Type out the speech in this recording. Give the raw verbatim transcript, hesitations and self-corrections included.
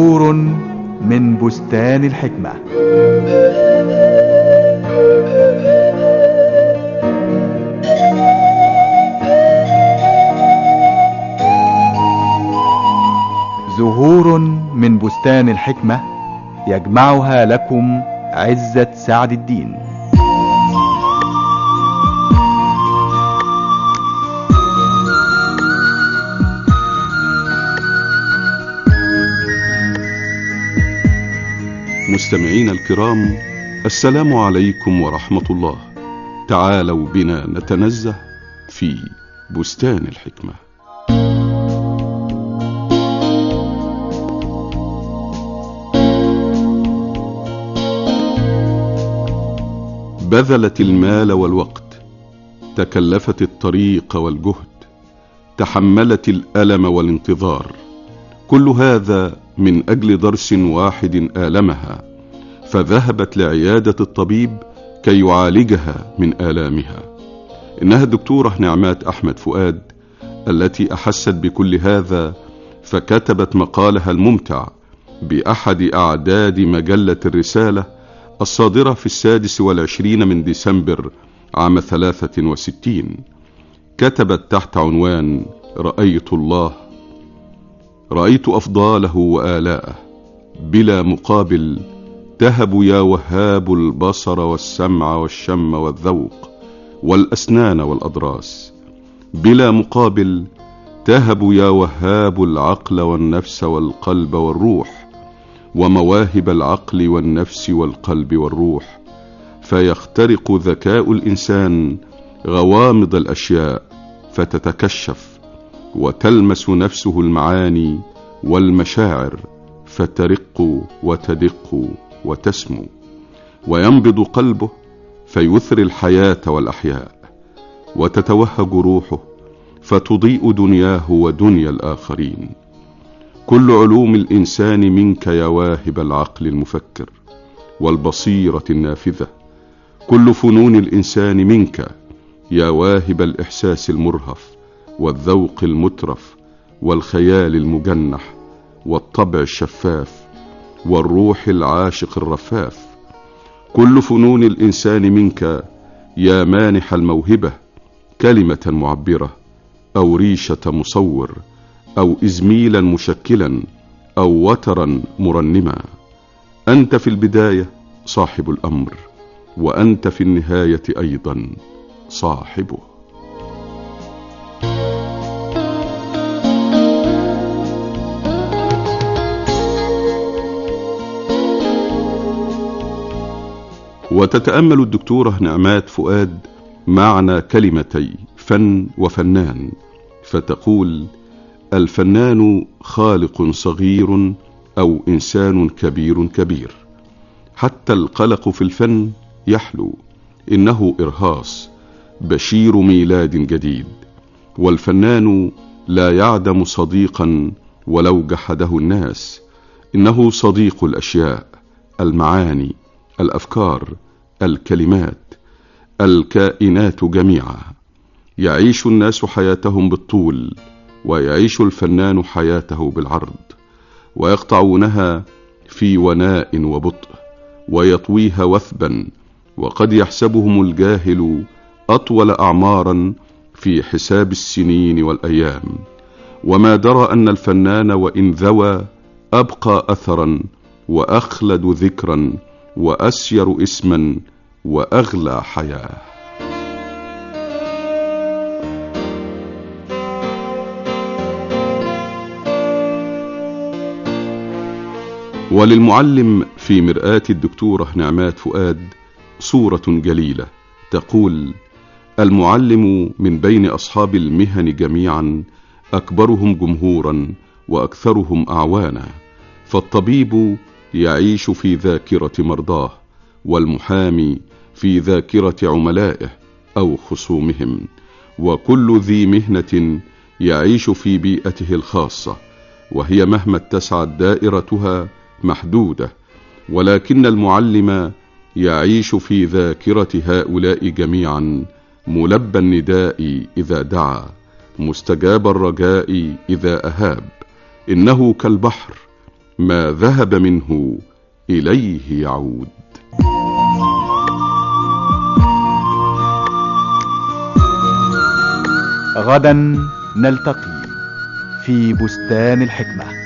زهور من بستان الحكمة. زهور من بستان الحكمة يجمعها لكم عزت سعد الدين. مستمعينا الكرام، السلام عليكم ورحمة الله. تعالوا بنا نتنزه في بستان الحكمة. بذلت المال والوقت، تكلفت الطريق والجهد، تحملت الألم والانتظار، كل هذا من أجل درس واحد آلمها، فذهبت لعيادة الطبيب كي يعالجها من آلامها. إنها الدكتورة نعمات أحمد فؤاد التي أحست بكل هذا، فكتبت مقالها الممتع بأحد أعداد مجلة الرسالة الصادرة في السادس والعشرين من ديسمبر عام ثلاثة وستين. كتبت تحت عنوان: رأيت الله، رأيت أفضاله وآلاءه بلا مقابل، تهب يا وهاب البصر والسمع والشم والذوق والأسنان والأضراس، بلا مقابل تهب يا وهاب العقل والنفس والقلب والروح، ومواهب العقل والنفس والقلب والروح، فيخترق ذكاء الإنسان غوامض الأشياء فتتكشف، وتلمس نفسه المعاني والمشاعر فترق وتدق وتسمو، وينبض قلبه فيثري الحياة والأحياء، وتتوهج روحه فتضيء دنياه ودنيا الآخرين. كل علوم الإنسان منك يا واهب العقل المفكر والبصيرة النافذة، كل فنون الإنسان منك يا واهب الإحساس المرهف والذوق المترف والخيال المجنح والطبع الشفاف والروح العاشق الرفاف، كل فنون الإنسان منك يا مانح الموهبة، كلمة معبرة أو ريشة مصور أو إزميلا مشكلا أو وترا مرنما. أنت في البداية صاحب الأمر، وأنت في النهاية أيضا صاحبه. وتتأمل الدكتورة نعمات فؤاد معنى كلمتي فن وفنان، فتقول: الفنان خالق صغير أو إنسان كبير كبير، حتى القلق في الفن يحلو، إنه إرهاص بشير ميلاد جديد، والفنان لا يعدم صديقا ولو جحده الناس، إنه صديق الأشياء، المعاني، الأفكار، الكلمات، الكائنات جميعا. يعيش الناس حياتهم بالطول، ويعيش الفنان حياته بالعرض، ويقطعونها في وناء وبطء، ويطويها وثبا، وقد يحسبهم الجاهل أطول أعمارا في حساب السنين والأيام، وما درى أن الفنان وإن ذوى أبقى أثرا وأخلد ذكرا وأسير اسما وأغلى حياة. وللمعلم في مرآة الدكتورة نعمات فؤاد صورة جليلة تقول: المعلم من بين أصحاب المهن جميعا أكبرهم جمهورا وأكثرهم أعوانا، فالطبيب يعيش في ذاكرة مرضاه، والمحامي في ذاكرة عملائه أو خصومهم، وكل ذي مهنة يعيش في بيئته الخاصة، وهي مهما اتسعت دائرتها محدودة، ولكن المعلم يعيش في ذاكرة هؤلاء جميعا، ملبى النداء إذا دعا، مستجاب الرجاء إذا أهاب. إنه كالبحر ما ذهب منه إليه يعود. غدا نلتقي في بستان الحكمة.